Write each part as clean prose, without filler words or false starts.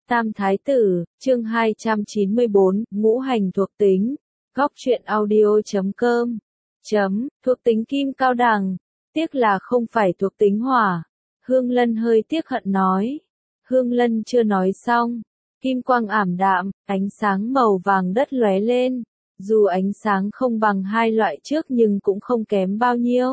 Tam Thái Tử, chương 294, ngũ hành thuộc tính. Góc truyện audio.com. Thuộc tính kim cao đẳng. Tiếc là không phải thuộc tính hỏa. Hương Lân hơi tiếc hận nói. Hương Lân chưa nói xong. Kim quang ảm đạm, ánh sáng màu vàng đất lóe lên. Dù ánh sáng không bằng hai loại trước nhưng cũng không kém bao nhiêu.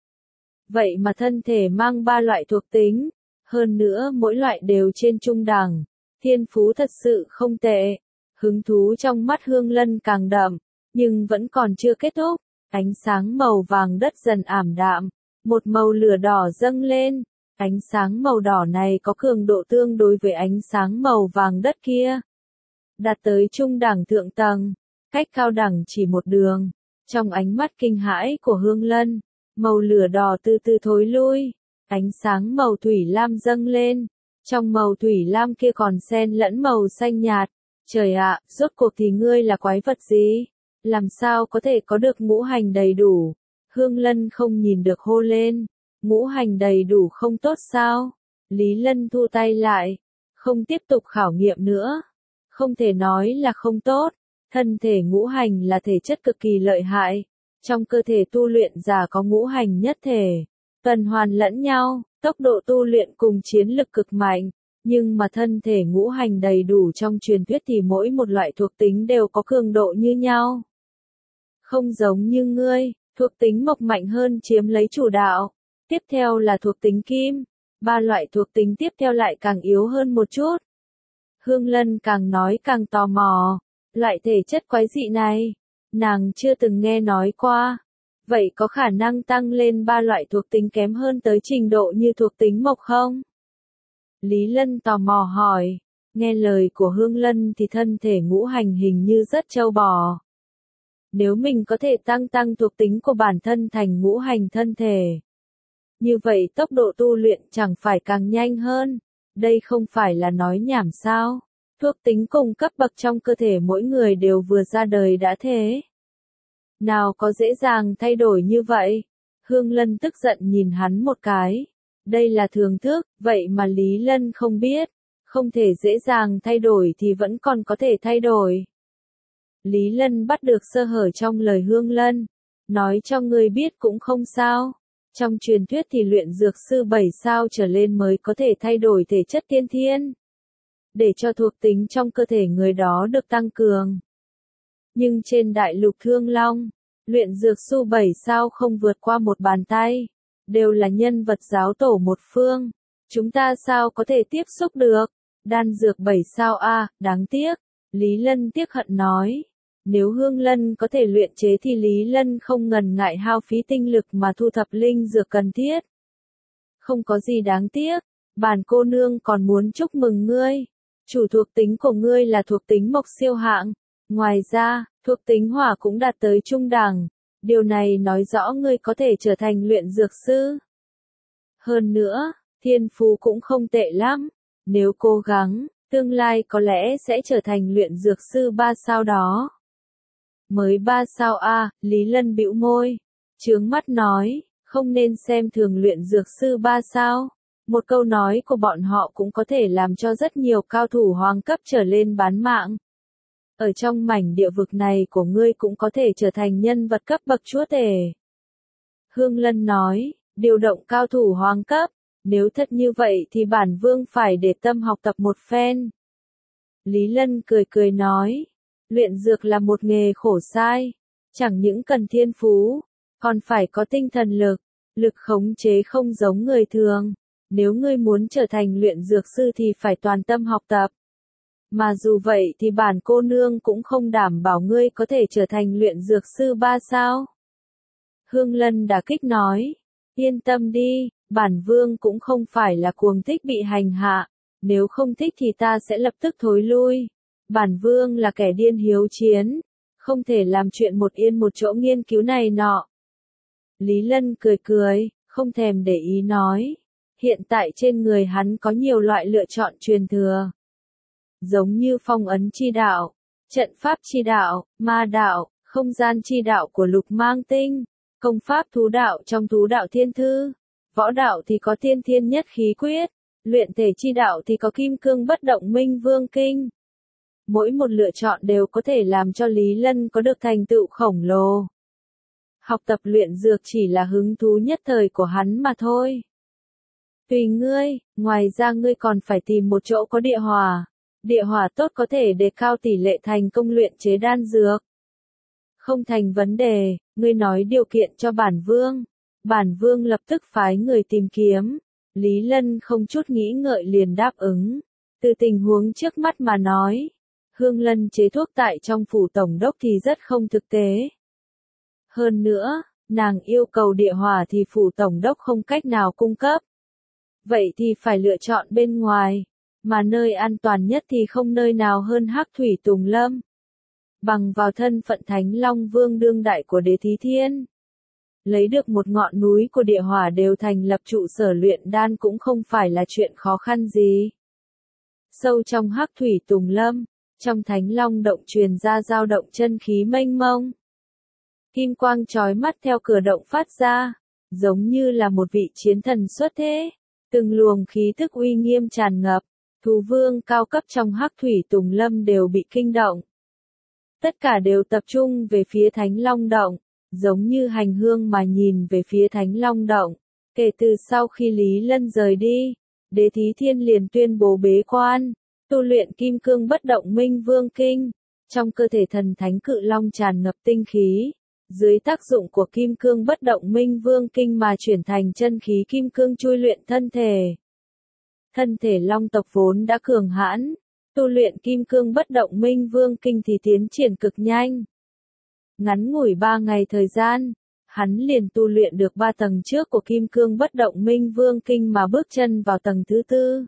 Vậy mà thân thể mang ba loại thuộc tính. Hơn nữa mỗi loại đều trên trung đẳng. Thiên phú thật sự không tệ. Hứng thú trong mắt Hương Lân càng đậm, nhưng vẫn còn chưa kết thúc. Ánh sáng màu vàng đất dần ảm đạm, một màu lửa đỏ dâng lên. Ánh sáng màu đỏ này có cường độ tương đối với ánh sáng màu vàng đất kia. Đạt tới trung đẳng thượng tầng, cách cao đẳng chỉ một đường. Trong ánh mắt kinh hãi của Hương Lân, màu lửa đỏ từ từ thối lui. Ánh sáng màu thủy lam dâng lên. Trong màu thủy lam kia còn xen lẫn màu xanh nhạt. Trời ạ, rốt cuộc thì ngươi là quái vật gì? Làm sao có thể có được ngũ hành đầy đủ? Hương Lân không nhìn được hô lên. Ngũ hành đầy đủ không tốt sao? Lý Lân thu tay lại. Không tiếp tục khảo nghiệm nữa. Không thể nói là không tốt. Thân thể ngũ hành là thể chất cực kỳ lợi hại. Trong cơ thể tu luyện giả có ngũ hành nhất thể. Tuần hoàn lẫn nhau, tốc độ tu luyện cùng chiến lực cực mạnh. Nhưng mà thân thể ngũ hành đầy đủ trong truyền thuyết thì mỗi một loại thuộc tính đều có cường độ như nhau. Không giống như ngươi, thuộc tính mộc mạnh hơn chiếm lấy chủ đạo. Tiếp theo là thuộc tính kim. Ba loại thuộc tính tiếp theo lại càng yếu hơn một chút. Hương Lân càng nói càng tò mò. Loại thể chất quái dị này, nàng chưa từng nghe nói qua. Vậy có khả năng tăng lên ba loại thuộc tính kém hơn tới trình độ như thuộc tính mộc không? Lý Lân tò mò hỏi. Nghe lời của Hương Lân thì thân thể ngũ hành hình như rất trâu bò. Nếu mình có thể tăng thuộc tính của bản thân thành ngũ hành thân thể. Như vậy tốc độ tu luyện chẳng phải càng nhanh hơn. Đây không phải là nói nhảm sao? Thuộc tính cùng cấp bậc trong cơ thể mỗi người đều vừa ra đời đã thế. Nào có dễ dàng thay đổi như vậy? Hương Lân tức giận nhìn hắn một cái. Đây là thường thức, vậy mà Lý Lân không biết. Không thể dễ dàng thay đổi thì vẫn còn có thể thay đổi. Lý Lân bắt được sơ hở trong lời Hương Lân. Nói cho ngươi biết cũng không sao. Trong truyền thuyết thì luyện dược sư 7 sao trở lên mới có thể thay đổi thể chất tiên thiên. Để cho thuộc tính trong cơ thể người đó được tăng cường. Nhưng trên đại lục Thương Long, luyện dược sư 7 sao không vượt qua một bàn tay. Đều là nhân vật giáo tổ một phương. Chúng ta sao có thể tiếp xúc được? Đan dược 7 sao a, đáng tiếc. Lý Lân tiếc hận nói. Nếu Hương Lân có thể luyện chế thì Lý Lân không ngần ngại hao phí tinh lực mà thu thập linh dược cần thiết. Không có gì đáng tiếc. Bản cô nương còn muốn chúc mừng ngươi. Chủ thuộc tính của ngươi là thuộc tính mộc siêu hạng. Ngoài ra, thuộc tính hỏa cũng đạt tới trung đẳng. Điều này nói rõ ngươi có thể trở thành luyện dược sư. Hơn nữa, thiên phú cũng không tệ lắm. Nếu cố gắng, tương lai có lẽ sẽ trở thành luyện dược sư 3 sao đó. Mới 3 sao a, Lý Lân bĩu môi. Trướng mắt nói, không nên xem thường luyện dược sư 3 sao. Một câu nói của bọn họ cũng có thể làm cho rất nhiều cao thủ hoàng cấp trở lên bán mạng. Ở trong mảnh địa vực này của ngươi cũng có thể trở thành nhân vật cấp bậc chúa tể. Hương Lân nói, điều động cao thủ hoàng cấp. Nếu thật như vậy thì bản vương phải để tâm học tập một phen. Lý Lân cười nói, luyện dược là một nghề khổ sai. Chẳng những cần thiên phú, còn phải có tinh thần lực. Lực khống chế không giống người thường. Nếu ngươi muốn trở thành luyện dược sư thì phải toàn tâm học tập. Mà dù vậy thì bản cô nương cũng không đảm bảo ngươi có thể trở thành luyện dược sư 3 sao. Hương Lân đả kích nói, yên tâm đi, bản vương cũng không phải là cuồng thích bị hành hạ. Nếu không thích thì ta sẽ lập tức thối lui. Bản vương là kẻ điên hiếu chiến. Không thể làm chuyện một yên một chỗ nghiên cứu này nọ. Lý Lân cười, không thèm để ý nói. Hiện tại trên người hắn có nhiều loại lựa chọn truyền thừa. Giống như phong ấn chi đạo, trận pháp chi đạo, ma đạo, không gian chi đạo của Lục Mang Tinh, công pháp thú đạo trong thú đạo thiên thư, võ đạo thì có tiên thiên nhất khí quyết, Luyện thể chi đạo thì có kim cương bất động minh vương kinh. Mỗi một lựa chọn đều có thể làm cho Lý Lân có được thành tựu khổng lồ. Học tập luyện dược chỉ là hứng thú nhất thời của hắn mà thôi. Tùy ngươi, ngoài ra ngươi còn phải tìm một chỗ có địa hỏa. Địa hỏa tốt có thể đề cao tỷ lệ thành công luyện chế đan dược. Không thành vấn đề, ngươi nói điều kiện cho bản vương. Bản vương lập tức phái người tìm kiếm. Lý Lân không chút nghĩ ngợi liền đáp ứng. Từ tình huống trước mắt mà nói, Hương Lân chế thuốc tại trong phủ tổng đốc thì rất không thực tế. Hơn nữa, nàng yêu cầu địa hỏa thì phủ tổng đốc không cách nào cung cấp. Vậy thì phải lựa chọn bên ngoài, mà nơi an toàn nhất thì không nơi nào hơn Hắc Thủy Tùng Lâm. Bằng vào thân phận Thánh Long Vương đương đại của Đế Thí Thiên, lấy được một ngọn núi của địa hỏa đều thành lập trụ sở luyện đan cũng không phải là chuyện khó khăn gì. Sâu trong Hắc Thủy Tùng Lâm, trong Thánh Long động truyền ra dao động chân khí mênh mông. Kim quang chói mắt theo cửa động phát ra, giống như là một vị chiến thần xuất thế. Từng luồng khí tức uy nghiêm tràn ngập, thú vương cao cấp trong Hắc Thủy Tùng Lâm đều bị kinh động. Tất cả đều tập trung về phía Thánh Long động, giống như hành hương mà nhìn về phía Thánh Long động. Kể từ sau khi Lý Lân rời đi, Đế Thí Thiên liền tuyên bố bế quan, tu luyện kim cương bất động minh vương kinh. Trong cơ thể thần thánh cự long tràn ngập tinh khí. Dưới tác dụng của kim cương bất động minh vương kinh mà chuyển thành chân khí kim cương chui luyện thân thể. Thân thể long tộc vốn đã cường hãn, tu luyện kim cương bất động minh vương kinh thì tiến triển cực nhanh. Ngắn ngủi 3 ngày thời gian, hắn liền tu luyện được 3 tầng trước của kim cương bất động minh vương kinh mà bước chân vào tầng thứ 4.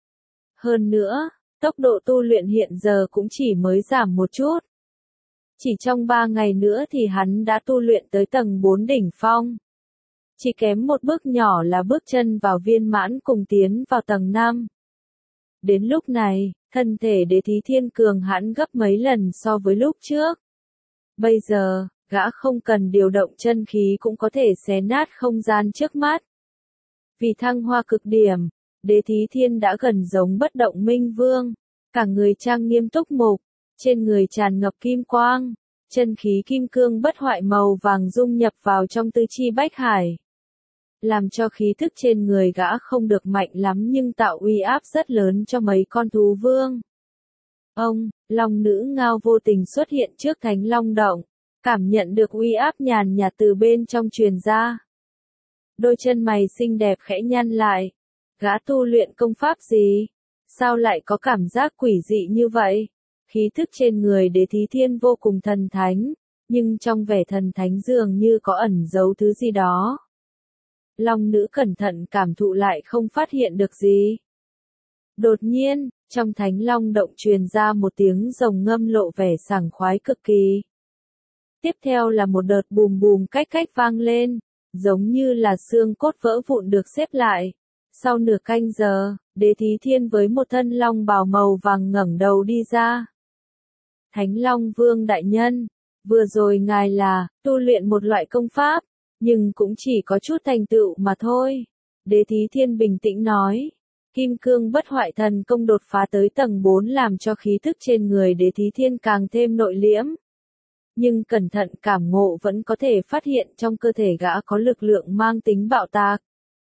Hơn nữa, tốc độ tu luyện hiện giờ cũng chỉ mới giảm một chút. Chỉ trong 3 ngày nữa thì hắn đã tu luyện tới tầng 4 đỉnh phong. Chỉ kém một bước nhỏ là bước chân vào viên mãn cùng tiến vào tầng 5. Đến lúc này, thân thể Đế Thí Thiên cường hãn gấp mấy lần so với lúc trước. Bây giờ, gã không cần điều động chân khí cũng có thể xé nát không gian trước mắt. Vì thăng hoa cực điểm, Đế Thí Thiên đã gần giống bất động minh vương, cả người trang nghiêm túc mục. Trên người tràn ngập kim quang, chân khí kim cương bất hoại màu vàng dung nhập vào trong tứ chi bách hải. Làm cho khí thức trên người gã không được mạnh lắm nhưng tạo uy áp rất lớn cho mấy con thú vương. Ông, long nữ ngao vô tình xuất hiện trước Thánh Long động, cảm nhận được uy áp nhàn nhạt từ bên trong truyền ra. Đôi chân mày xinh đẹp khẽ nhăn lại. Gã tu luyện công pháp gì? Sao lại có cảm giác quỷ dị như vậy? Khí thức trên người Đế Thí Thiên vô cùng thần thánh, nhưng trong vẻ thần thánh dường như có ẩn giấu thứ gì đó. Long nữ cẩn thận cảm thụ lại không phát hiện được gì. Đột nhiên, trong Thánh Long động truyền ra một tiếng rồng ngâm lộ vẻ sảng khoái cực kỳ. Tiếp theo là một đợt bùm bùm cách cách vang lên, giống như là xương cốt vỡ vụn được xếp lại. Sau nửa canh giờ, Đế Thí Thiên với một thân long bào màu vàng ngẩng đầu đi ra. Thánh Long Vương đại nhân, vừa rồi ngài là tu luyện một loại công pháp, nhưng cũng chỉ có chút thành tựu mà thôi. Đế Thí Thiên bình tĩnh nói, kim cương bất hoại thần công đột phá tới tầng 4 làm cho khí thức trên người Đế Thí Thiên càng thêm nội liễm. Nhưng cẩn thận cảm ngộ vẫn có thể phát hiện trong cơ thể gã có lực lượng mang tính bạo tạc.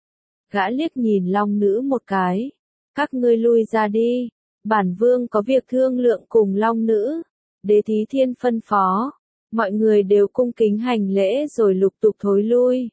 Gã liếc nhìn long nữ một cái. Các ngươi lui ra đi, bản vương có việc thương lượng cùng long nữ. Đế Thí Thiên phân phó. Mọi người đều cung kính hành lễ rồi lục tục thối lui.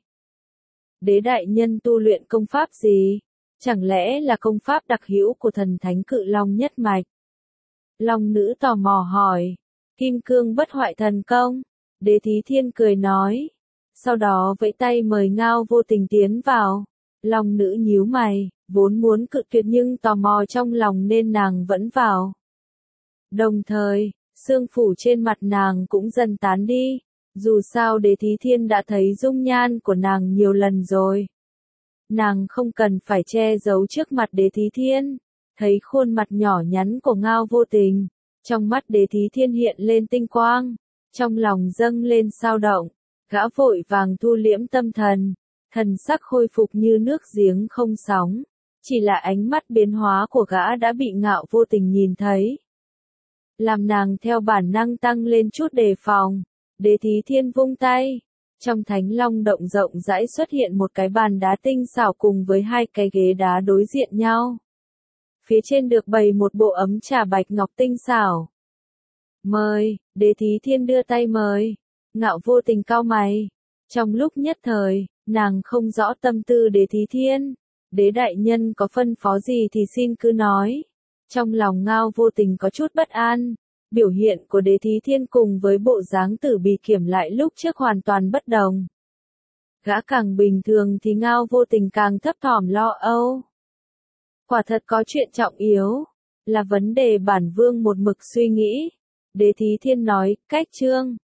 Đế đại nhân tu luyện công pháp gì? Chẳng lẽ là công pháp đặc hữu của thần thánh cự long nhất mạch? Long nữ tò mò hỏi. Kim cương bất hoại thần công. Đế Thí Thiên cười nói. Sau đó vẫy tay mời Ngao vô tình tiến vào. Long nữ nhíu mày, vốn muốn cự tuyệt nhưng tò mò trong lòng nên nàng vẫn vào. Đồng thời, sương phủ trên mặt nàng cũng dần tán đi. Dù sao Đế Thí Thiên đã thấy dung nhan của nàng nhiều lần rồi. Nàng không cần phải che giấu trước mặt Đế Thí Thiên. Thấy khuôn mặt nhỏ nhắn của Ngao vô tình. Trong mắt Đế Thí Thiên hiện lên tinh quang. Trong lòng dâng lên sao động. Gã vội vàng thu liễm tâm thần. Thần sắc khôi phục như nước giếng không sóng. Chỉ là ánh mắt biến hóa của gã đã bị Ngạo Vô Tình nhìn thấy. Làm nàng theo bản năng tăng lên chút đề phòng. Đế Thí Thiên vung tay. Trong Thánh Long động rộng rãi xuất hiện một cái bàn đá tinh xảo cùng với hai cái ghế đá đối diện nhau. Phía trên được bày một bộ ấm trà bạch ngọc tinh xảo. Mời, Đế Thí Thiên đưa tay mời. Ngạo Vô Tình cau mày. Trong lúc nhất thời, nàng không rõ tâm tư Đế Thí Thiên. Đế đại nhân có phân phó gì thì xin cứ nói. Trong lòng Ngạo Vô Tình có chút bất an. Biểu hiện của Đế Thí Thiên cùng với bộ dáng Tử Bì Kiểm lại lúc trước hoàn toàn bất đồng. Gã càng bình thường thì Ngạo Vô Tình càng thấp thỏm lo âu. Quả thật có chuyện trọng yếu, là vấn đề bản vương một mực suy nghĩ. Đế Thí Thiên nói, cách chương.